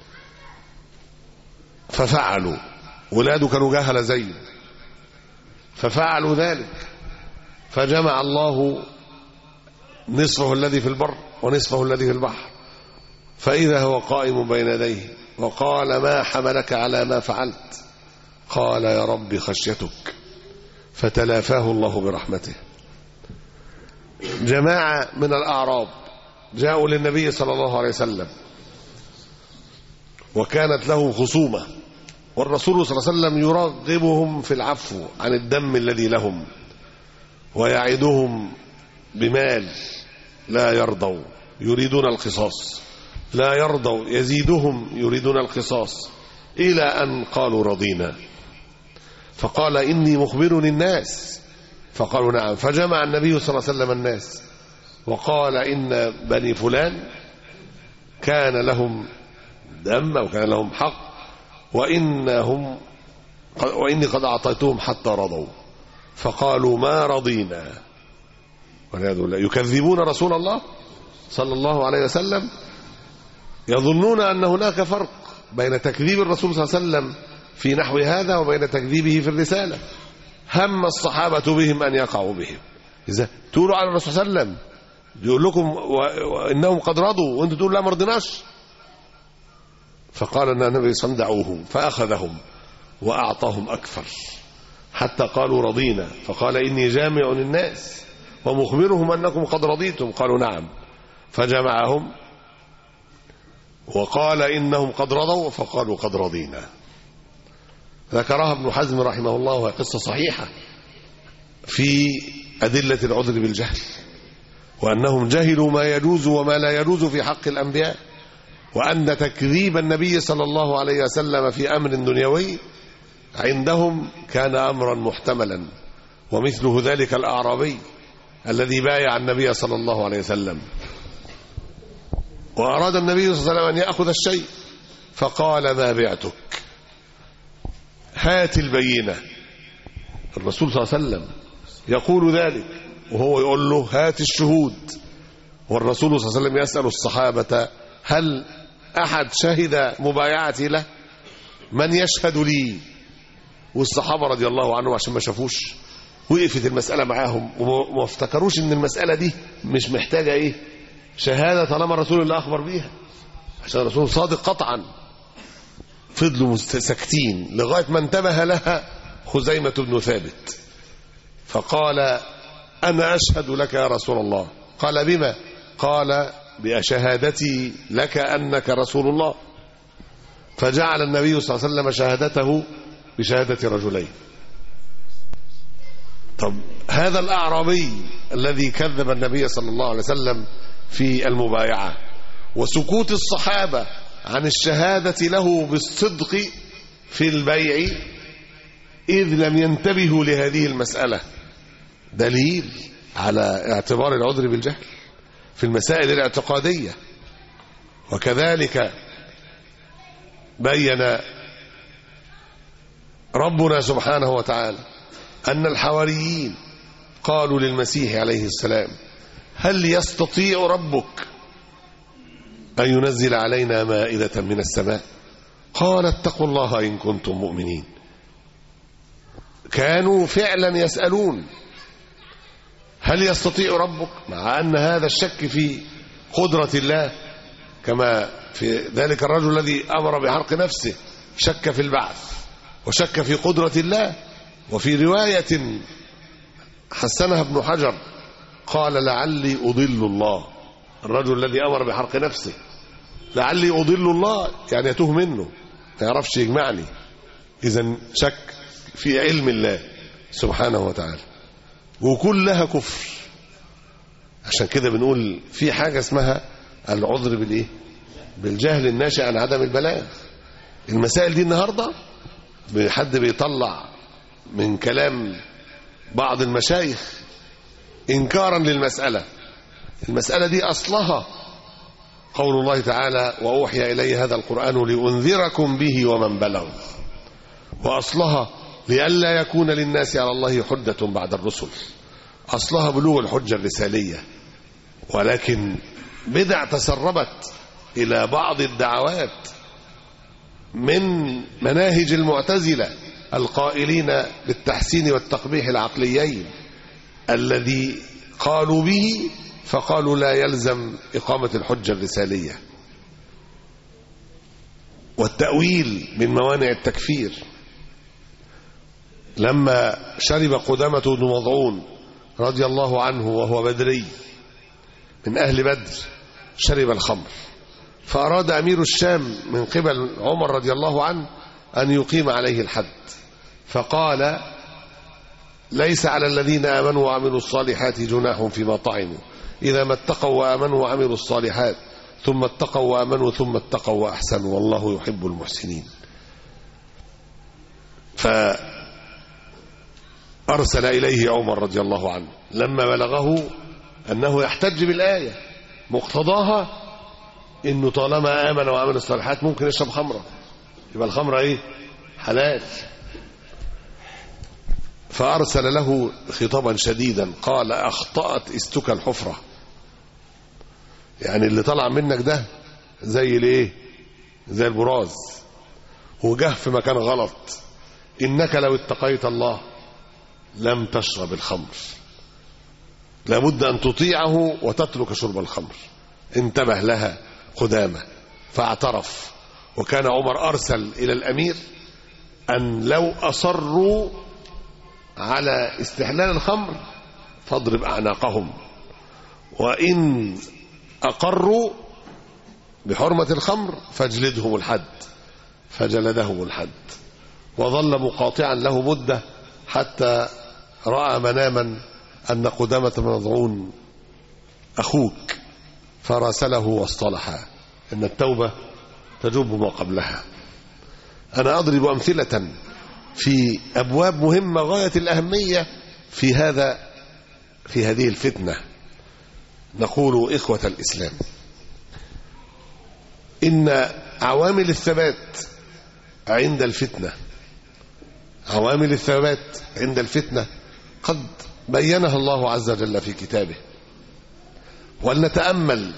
ففعلوا، ولاده كانوا جهل زيه ففعلوا ذلك، فجمع الله نصفه الذي في البر ونصفه الذي في البحر، فإذا هو قائم بين يديه وقال ما حملك على ما فعلت؟ قال يا رب خشيتك، فتلافاه الله برحمته. جماعة من الأعراب جاءوا للنبي صلى الله عليه وسلم وكانت له خصومة، والرسول صلى الله عليه وسلم يرغبهم في العفو عن الدم الذي لهم ويعدهم بمال لا يرضوا يريدون القصاص، لا يرضوا يزيدهم يريدون القصاص، إلى أن قالوا رضينا. فقال إني مخبر الناس، فقالوا نعم. فجمع النبي صلى الله عليه وسلم الناس وقال إن بني فلان كان لهم دم أو كان لهم حق، وإنهم وإني قد أعطيتهم حتى رضوا. فقالوا ما رضينا، والعياذ بالله، يكذبون رسول الله صلى الله عليه وسلم، يظنون أن هناك فرق بين تكذيب الرسول صلى الله عليه وسلم في نحو هذا وبين تكذيبه في الرسالة. هم الصحابة بهم أن يقعوا بهم. إذا تقولوا على الرسول صلى الله عليه وسلم يقول لكم وإنهم قد رضوا وأنتم تقولوا لا ما رضيناش. فقال أن النبي صلى الله عليه وسلم دعوهم، فأخذهم وأعطاهم أكثر حتى قالوا رضينا. فقال إني جامع الناس ومخبرهم أنكم قد رضيتم، قالوا نعم. فجمعهم وقال إنهم قد رضوا، فقالوا قد رضينا. ذكرها ابن حزم رحمه الله، وهي قصة صحيحة في أدلة العذر بالجهل، وأنهم جهلوا ما يجوز وما لا يجوز في حق الأنبياء، وأن تكذيب النبي صلى الله عليه وسلم في أمر دنيوي عندهم كان أمرا محتملا. ومثله ذلك الأعرابي الذي بايع النبي صلى الله عليه وسلم، وأراد النبي صلى الله عليه وسلم أن يأخذ الشيء، فقال ما بعتك، هات البينة. الرسول صلى الله عليه وسلم يقول ذلك وهو يقول له هات الشهود، والرسول صلى الله عليه وسلم يسأل الصحابة هل أحد شهد مبايعتي له؟ من يشهد لي؟ والصحابة رضي الله عنهم عشان ما شافوش وقفت المسألة معاهم وما افتكروش ان المسألة دي مش محتاجة ايه شهادة، طالما الرسول اللي أخبر بيها، عشان الرسول صادق قطعا. فضلوا ساكتين لغاية ما انتبه لها خزيمة بن ثابت، فقال أنا أشهد لك يا رسول الله. قال بما؟ قال بشهادتي لك أنك رسول الله. فجعل النبي صلى الله عليه وسلم شهادته بشهادة رجلين. طب هذا الأعرابي الذي كذب النبي صلى الله عليه وسلم في المبايعة، وسكوت الصحابة عن الشهادة له بالصدق في البيع إذ لم ينتبهوا لهذه المسألة، دليل على اعتبار العذر بالجهل في المسائل الاعتقادية. وكذلك بين ربنا سبحانه وتعالى أن الحواريين قالوا للمسيح عليه السلام هل يستطيع ربك أن ينزل علينا مائدة من السماء؟ قال اتقوا الله إن كنتم مؤمنين. كانوا فعلا يسألون هل يستطيع ربك، مع أن هذا الشك في قدرة الله، كما في ذلك الرجل الذي أمر بحرق نفسه شك في البعث وشك في قدرة الله. وفي رواية حسنها ابن حجر قال لعلي أضل الله، الرجل الذي أمر بحرق نفسه لعلي أضل الله، يعني يتوه منه ما يعرفش يجمعني. إذن شك في علم الله سبحانه وتعالى، وكلها كفر. عشان كده بنقول في حاجة اسمها العذر بالإيه؟ بالجهل الناشئ عن عدم البلاغ. المسائل دي النهاردة حد بيطلع من كلام بعض المشايخ إنكارا للمسألة. المسألة دي أصلها قول الله تعالى وأوحي إلي هذا القرآن لأنذركم به ومن بلغ، وأصلها لئلا يكون للناس على الله حجة بعد الرسل. أصلها بلوغ الحجة الرسالية، ولكن بدع تسربت إلى بعض الدعوات من مناهج المعتزلة القائلين بالتحسين والتقبيح العقليين الذي قالوا به، فقالوا لا يلزم إقامة الحجة الرسالية. والتأويل من موانع التكفير. لما شرب قدامة بن مضعون رضي الله عنه وهو بدري من أهل بدر شرب الخمر، فأراد أمير الشام من قبل عمر رضي الله عنه أن يقيم عليه الحد، فقال ليس على الذين آمنوا وعملوا الصالحات جناح فيما طعموا إذا ما اتقوا وآمنوا وعملوا الصالحات ثم اتقوا وآمنوا ثم اتقوا وأحسنوا والله يحب المحسنين. فأرسل إليه عمر رضي الله عنه لما بلغه أنه يحتج بالآية مقتضاها إنه طالما آمن وعمل الصالحات ممكن يشرب خمرة، يبقى الخمرة إيه؟ حلال. فأرسل له خطابا شديدا قال أخطأت استك الحفرة، يعني اللي طلع منك ده زي الايه؟ زي البراز وجه في مكان غلط، إنك لو اتقيت الله لم تشرب الخمر، لابد أن تطيعه وتترك شرب الخمر. انتبه لها قدامة فاعترف. وكان عمر أرسل إلى الأمير أن لو أصروا على استحلال الخمر فاضرب أعناقهم، وإن أقروا بحرمة الخمر فاجلدهم الحد، فجلدهم الحد. وظل مقاطعا له مدة حتى رأى مناما أن قدامة بن مظعون أخوك، فراسله واصطلحا إن التوبة تجوب ما قبلها. أنا أضرب أمثلة في أبواب مهمة غاية الأهمية في هذا في هذه الفتنة. نقول إخوة الإسلام إن عوامل الثبات عند الفتنة عوامل الثبات عند الفتنة قد بينها الله عز وجل في كتابه. ولنتأمل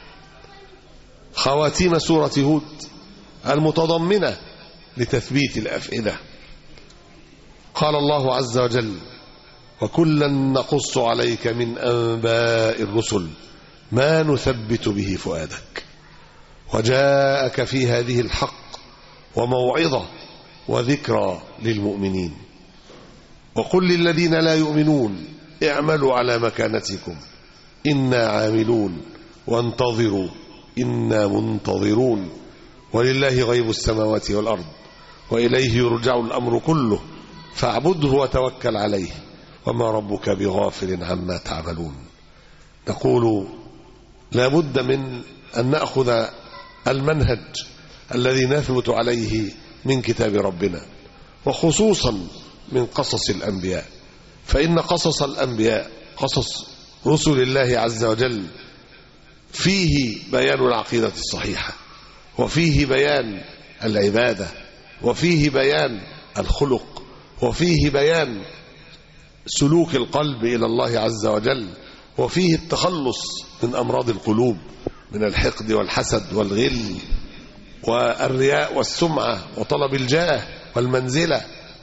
خواتيم سورة هود المتضمنة لتثبيت الأفئدة. قال الله عز وجل وكلا نقص عليك من أنباء الرسل ما نثبت به فؤادك وجاءك في هذه الحق وموعظة وذكرى للمؤمنين وقل للذين لا يؤمنون اعملوا على مكانتكم إنا عاملون وانتظروا إنا منتظرون ولله غيب السماوات والأرض وإليه يرجع الأمر كله فاعبده وتوكل عليه وما ربك بغافل عما تعملون. نقول لا بد من أن نأخذ المنهج الذي نثبت عليه من كتاب ربنا، وخصوصا من قصص الأنبياء، فإن قصص الأنبياء قصص رسل الله عز وجل فيه بيان العقيدة الصحيحة، وفيه بيان العبادة، وفيه بيان الخلق، وفيه بيان سلوك القلب إلى الله عز وجل، وفيه التخلص من أمراض القلوب من الحقد والحسد والغل والرياء والسمعة وطلب الجاه والمنزلة،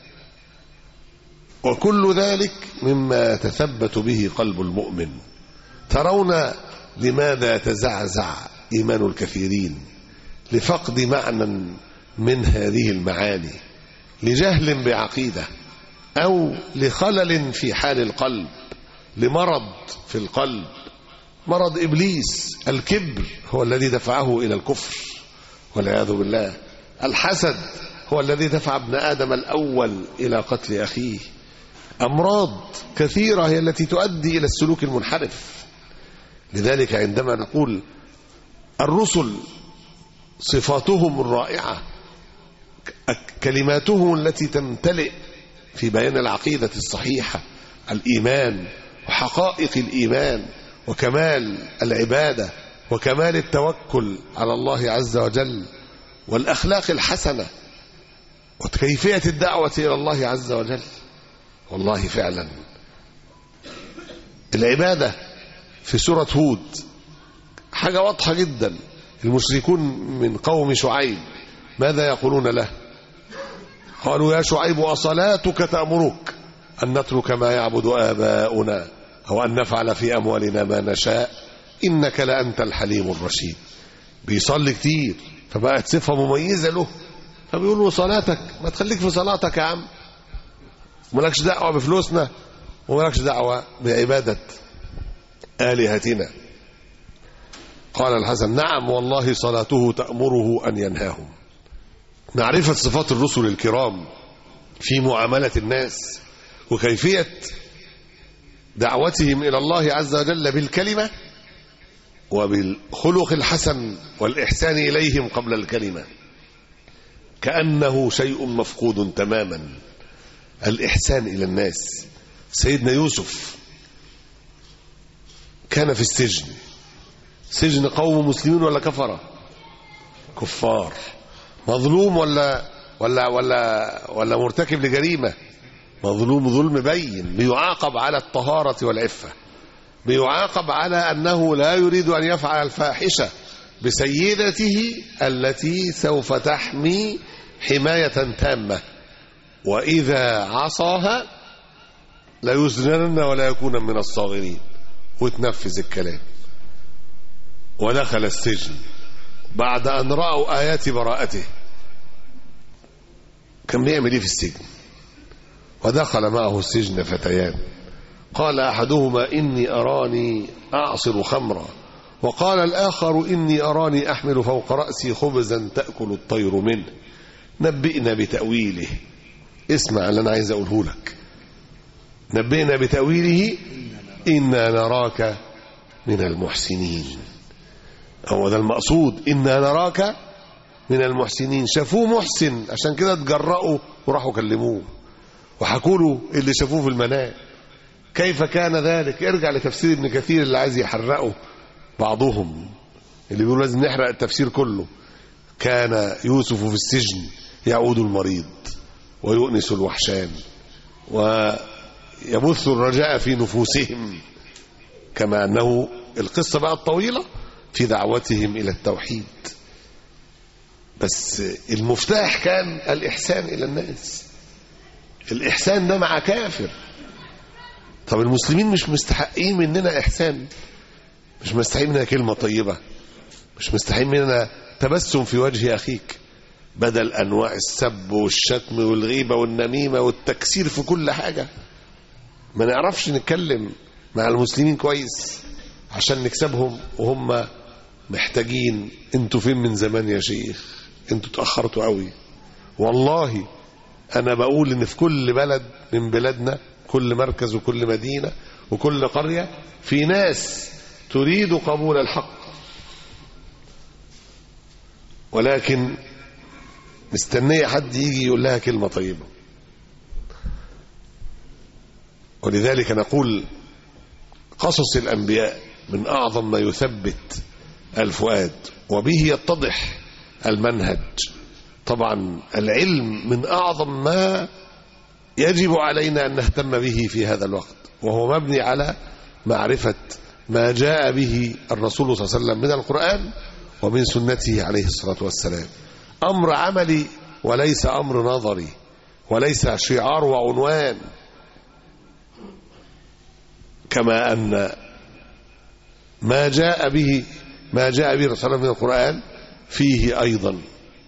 وكل ذلك مما يتثبت به قلب المؤمن. ترون لماذا يتزعزع إيمان الكثيرين؟ لفقد معنى من هذه المعاني، لجهل بعقيدة، أو لخلل في حال القلب، لمرض في القلب، مرض إبليس. الكبر هو الذي دفعه إلى الكفر والعياذ بالله، الحسد هو الذي دفع ابن آدم الأول إلى قتل أخيه. أمراض كثيرة هي التي تؤدي إلى السلوك المنحرف. لذلك عندما نقول الرسل صفاتهم الرائعة، كلماتهم التي تمتلئ في بيان العقيدة الصحيحة، الإيمان وحقائق الإيمان وكمال العبادة وكمال التوكل على الله عز وجل والأخلاق الحسنة وكيفية الدعوة إلى الله عز وجل. والله فعلا العبادة في سورة هود حاجة واضحة جدا. المشركون من قوم شعيب ماذا يقولون له؟ قالوا يا شعيب أصلاتك تأمرك أن نترك ما يعبد آباؤنا أو أن نفعل في أموالنا ما نشاء إنك لأنت الحليم الرشيد. بيصلي كتير فبقت صفة مميزة له، فبيقولوا صلاتك ما تخليك في صلاتك يا عم، مالكش دعوة بفلوسنا ومالكش دعوة بعبادة آلهتنا. قال الحسن: نعم والله صلاته تأمره أن ينهاهم. معرفة صفات الرسل الكرام في معاملة الناس وكيفية دعوتهم إلى الله عز وجل بالكلمة وبالخلق الحسن والإحسان إليهم قبل الكلمة كأنه شيء مفقود تماما. الإحسان إلى الناس. سيدنا يوسف كان في السجن، سجن قوم مسلمين ولا كفرة؟ كفار. مظلوم ولا ولا ولا ولا مرتكب لجريمة؟ مظلوم ظلم بين، بيعاقب على الطهارة والعفة، بيعاقب على أنه لا يريد أن يفعل الفاحشة بسيدته التي سوف تحمي حماية تامة، وإذا عصاها لا يسجنن ولا يكون من الصاغرين، وتنفذ الكلام. ودخل السجن بعد أن رأوا آيات براءته. كان بيعمل ايه في السجن؟ ودخل معه السجن فتيان، قال أحدهما: إني أراني أعصر خمرا، وقال الآخر: إني أراني أحمل فوق رأسي خبزا تأكل الطير منه، نبئنا بتأويله. اسمع اللي أنا عايز أقوله لك. نبئنا بتأويله إنا نراك من المحسنين. هو ده المقصود، إنا نراك من المحسنين. شافوه محسن عشان كده اتجرأوا وراحوا كلموه وحكوا له اللي شافوه في المنام. كيف كان ذلك؟ ارجع لتفسير ابن كثير اللي عايز يحرقه بعضهم، اللي بيقولوا لازم نحرق التفسير كله. كان يوسف في السجن يعود المريض ويؤنس الوحشان ويبث الرجاء في نفوسهم، كما أنه القصة بقى الطويلة في دعوتهم إلى التوحيد. بس المفتاح كان الإحسان إلى الناس. الإحسان ده مع كافر. طب المسلمين مش مستحقين مننا إحسان؟ مش مستحقين مننا كلمة طيبة؟ مش مستحقين مننا تبسم في وجه أخيك بدل أنواع السب والشتم والغيبة والنميمة والتكسير في كل حاجة؟ ما نعرفش نتكلم مع المسلمين كويس عشان نكسبهم وهم محتاجين. انتوا فين من زمان يا شيخ؟ انتوا تأخرتوا قوي. والله أنا بقول إن في كل بلد من بلادنا، كل مركز وكل مدينة وكل قرية، في ناس تريد قبول الحق ولكن مستنية حد يجي يقول لها كلمة طيبة. ولذلك نقول قصص الأنبياء من أعظم ما يثبت الفؤاد وبه يتضح المنهج. طبعا العلم من أعظم ما يجب علينا أن نهتم به في هذا الوقت، وهو مبني على معرفة ما جاء به الرسول صلى الله عليه وسلم من القرآن ومن سنته عليه الصلاة والسلام. أمر عملي وليس أمر نظري وليس شعار وعنوان، كما أن ما جاء به ما جاء به الرسول من القرآن فيه أيضا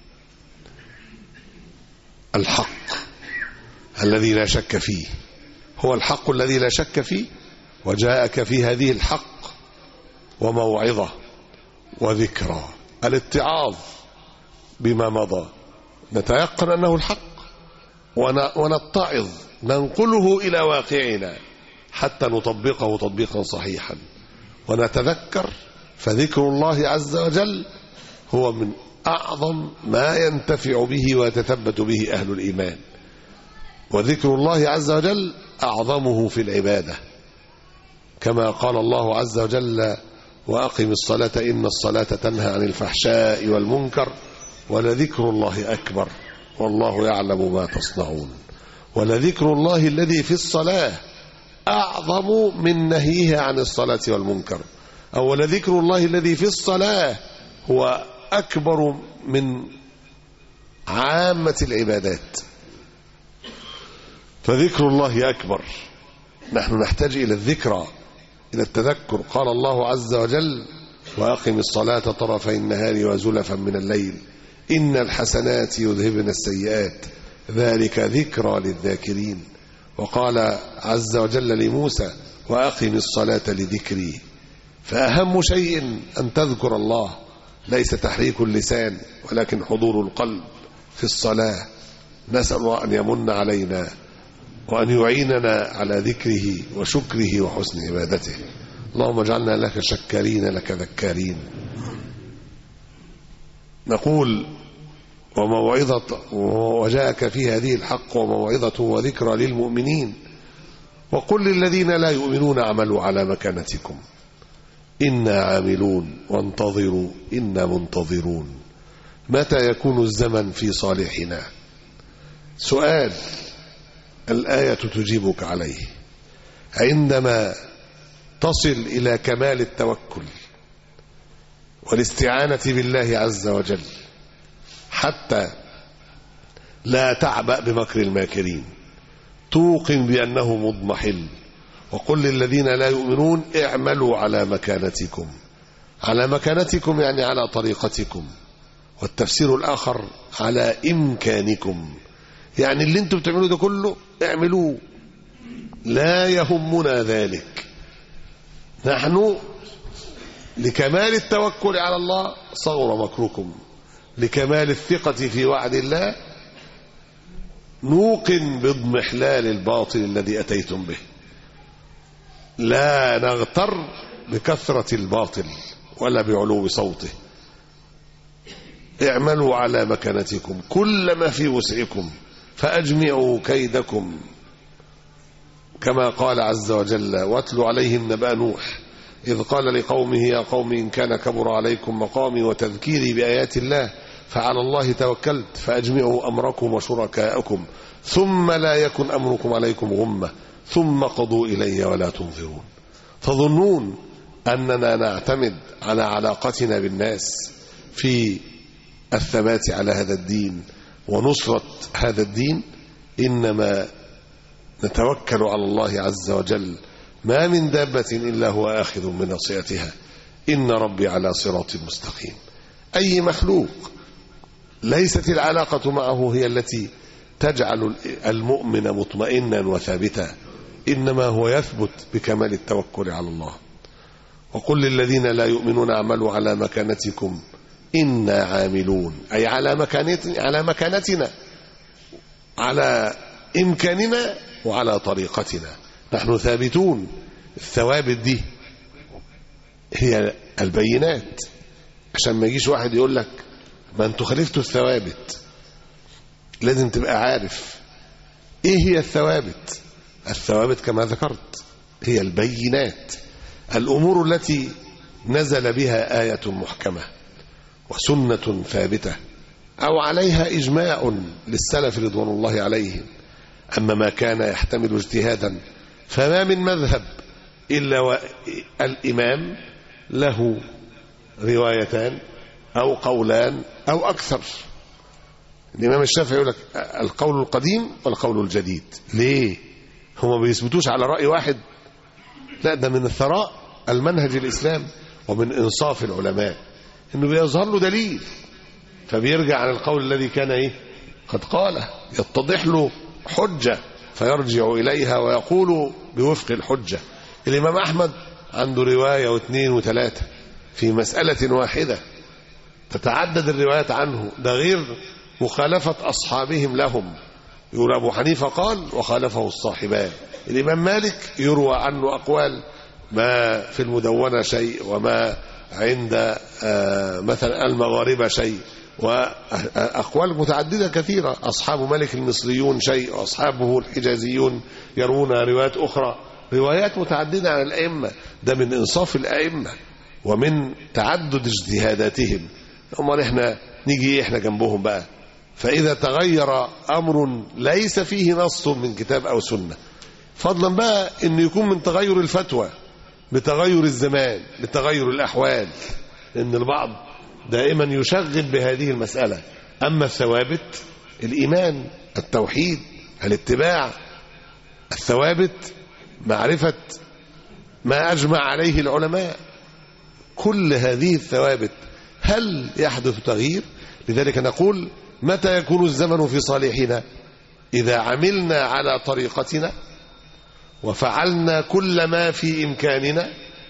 الحق الذي لا شك فيه، هو الحق الذي لا شك فيه، وجاءك في هذه الحق وموعظة وذكرى. الاتعاظ بما مضى، نتيقن أنه الحق ونتعظ، ننقله إلى واقعنا حتى نطبقه تطبيقا صحيحا ونتذكر. فذكر الله عز وجل هو من أعظم ما ينتفع به ويتثبت به أهل الإيمان، وذكر الله عز وجل أعظمه في العبادة، كما قال الله عز وجل: وأقم الصلاة إن الصلاة تنهى عن الفحشاء والمنكر ولذكر الله أكبر والله يعلم ما تصنعون. ولذكر الله الذي في الصلاة أعظم من نهيه عن الصلاة والمنكر، أو ولذكر الله الذي في الصلاة هو أكبر من عامة العبادات. فذكر الله أكبر. نحن نحتاج إلى الذكرى، إلى التذكر. قال الله عز وجل: وأقم الصلاة طرفي النهار وزلفا من الليل إن الحسنات يذهبن السيئات ذلك ذكرى للذاكرين. وقال عز وجل لموسى: وأقم الصلاة لذكري. فأهم شيء أن تذكر الله، ليس تحريك اللسان ولكن حضور القلب في الصلاة. نسأل الله أن يمن علينا وأن يعيننا على ذكره وشكره وحسن عبادته. اللهم اجعلنا لك شكارين لك ذكارين. نقول وموعظة وجاءك في هذه الحق وموعظة وذكرى للمؤمنين. وقل للذين لا يؤمنون اعملوا على مكانتكم إنا عاملون وانتظروا إنا منتظرون. متى يكون الزمن في صالحنا؟ سؤال الآية تجيبك عليه. عندما تصل إلى كمال التوكل والاستعانة بالله عز وجل حتى لا تعبأ بمكر الماكرين، توقن بأنه مضمحل. وقل للذين لا يؤمنون اعملوا على مكانتكم. على مكانتكم يعني على طريقتكم، والتفسير الآخر على إمكانكم، يعني اللي انتم بتعملوا ده كله اعملوه، لا يهمنا ذلك. نحن لكمال التوكل على الله صغر مكركم، لكمال الثقة في وعد الله نوقن باضمحلال الباطل الذي أتيتم به. لا نغتر بكثرة الباطل ولا بعلو صوته. اعملوا على مكانتكم كل ما في وسعكم فأجمعوا كيدكم، كما قال عز وجل واتل عليهم نبأ نوح إذ قال لقومه يا قوم إن كان كبر عليكم مقامي وتذكيري بآيات الله فعلى الله توكلت فأجمعوا أمركم وشركاءكم ثم لا يكن أمركم عليكم غمة ثم قضوا إلي ولا تنظرون. تظنون أننا نعتمد على علاقتنا بالناس في الثبات على هذا الدين ونصرة هذا الدين؟ إنما نتوكل على الله عز وجل. ما من دابة إلا هو آخذ بناصيتها إن ربي على صراط مستقيم. أي مخلوق ليست العلاقة معه هي التي تجعل المؤمن مطمئنا وثابتا، إنما هو يثبت بكمال التوكل على الله. وقل للذين لا يؤمنون اعملوا على مكانتكم إنا عاملون، أي على مكانتنا، على مكانتنا، على إمكاننا وعلى طريقتنا. نحن ثابتون. الثوابت دي هي البينات، عشان ما يجيش واحد يقول لك ما انتوا خالفتوا الثوابت. لازم تبقى عارف ايه هي الثوابت. الثوابت كما ذكرت هي البينات، الأمور التي نزل بها آية محكمة وسنة ثابتة أو عليها إجماع للسلف رضوان الله عليهم. أما ما كان يحتمل اجتهادا فما من مذهب إلا والإمام له روايتان أو قولان أو أكثر. الإمام الشافعي يقول لك القول القديم والقول الجديد. ليه؟ هم ما بيثبتوش على رأي واحد، لا، ده من الثراء المنهج الإسلام ومن إنصاف العلماء إنه بيظهر له دليل فبيرجع عن القول الذي كان إيه قد قاله، يتضح له حجة فيرجع إليها ويقول بوفق الحجة. الإمام أحمد عنده رواية واثنين وثلاثة في مسألة واحدة تتعدد الروايات عنه، ده غير مخالفة أصحابهم لهم. يقول أبو حنيفة قال وخالفه الصاحبان. الإمام مالك يروى عنه أقوال ما في المدونة شيء وما عند مثلا المغاربة شيء، وأقوال متعددة كثيرة. أصحاب مالك المصريون شيء وأصحابه الحجازيون يروون روايات أخرى، روايات متعددة عن الأئمة. ده من إنصاف الأئمة ومن تعدد اجتهاداتهم. أمال إحنا نيجي إحنا جنبهم بقى؟ فإذا تغير أمر ليس فيه نص من كتاب أو سنة، فضلا بقى إنه يكون من تغير الفتوى بتغير الزمان بتغير الأحوال، لأن البعض دائما يشغل بهذه المسألة. أما الثوابت الإيمان، التوحيد، الاتباع، الثوابت معرفة ما أجمع عليه العلماء، كل هذه الثوابت هل يحدث تغيير؟ لذلك نقول متى يكون الزمن في صالحنا؟ إذا عملنا على طريقتنا وفعلنا كل ما في إمكاننا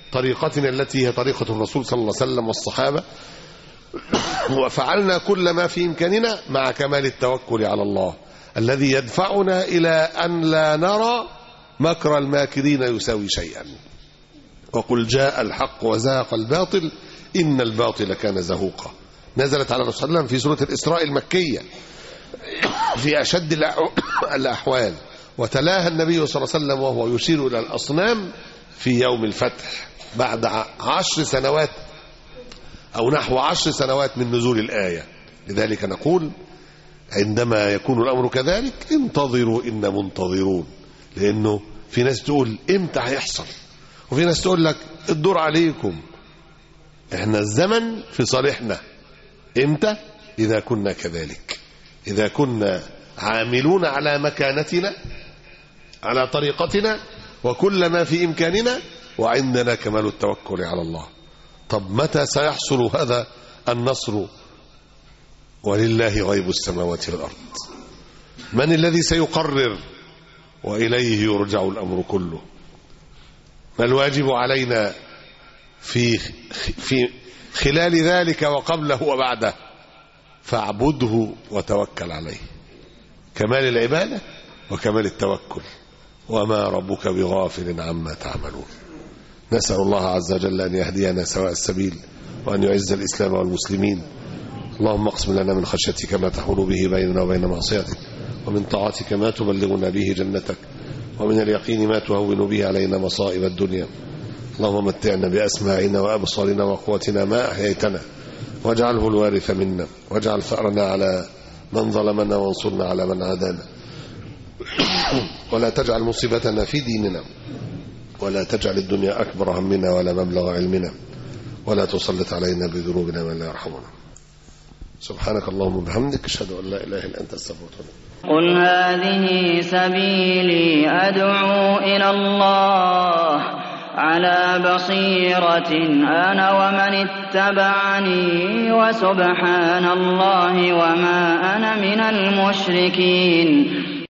طريقتنا التي هي طريقة الرسول صلى الله عليه وسلم والصحابة، وفعلنا كل ما في إمكاننا مع كمال التوكل على الله الذي يدفعنا إلى أن لا نرى مكر الماكرين يساوي شيئا. وقل جاء الحق وزهق الباطل إن الباطل كان زهوقا. نزلت على الرسول صلى الله عليه وسلم في سورة الإسراء المكية في أشد الأحوال، وتلاها النبي صلى الله عليه وسلم وهو يشير إلى الأصنام في يوم الفتح بعد عشر سنوات أو نحو عشر سنوات من نزول الآية. لذلك نقول عندما يكون الأمر كذلك انتظروا إن منتظرون، لأنه في ناس تقول إمتى هيحصل، وفي ناس تقول لك الدور عليكم. احنا الزمن في صالحنا. إمتى؟ إذا كنا كذلك، إذا كنا عاملون على مكانتنا على طريقتنا وكل ما في إمكاننا وعندنا كمال التوكل على الله. طب متى سيحصل هذا النصر؟ ولله غيب السماوات والأرض. من الذي سيقرر؟ وإليه يرجع الأمر كله. ما الواجب علينا في في خلال ذلك وقبله وبعده؟ فاعبده وتوكل عليه، كمال العبادة وكمال التوكل، وما ربك بغافل عما تعملون. نسأل الله عز وجل أن يهدينا سواء السبيل، وأن يعز الإسلام والمسلمين. اللهم اقسم لنا من خشيتك ما تحول به بيننا وبين معصيتك، ومن طاعتك ما تبلغنا به جنتك، ومن اليقين ما تهون به علينا مصائب الدنيا. اللهم متعنا بأسماعنا وأبصارنا وقوتنا ما أحييتنا، واجعله الوارث منا، واجعل ثأرنا على من ظلمنا، وانصرنا على من عادانا، ولا تجعل مصيبتنا في ديننا، ولا تجعل الدنيا أكبر همنا ولا مبلغ علمنا، ولا تسلط علينا بذنوبنا من لا يرحمنا. سبحانك اللهم وبحمدك، أشهد أن لا إله إلا أنت، أستغفرك. قل هذه سبيلي أدعو إلى الله على بصيرة أنا ومن اتبعني، وسبحان الله وما أنا من المشركين.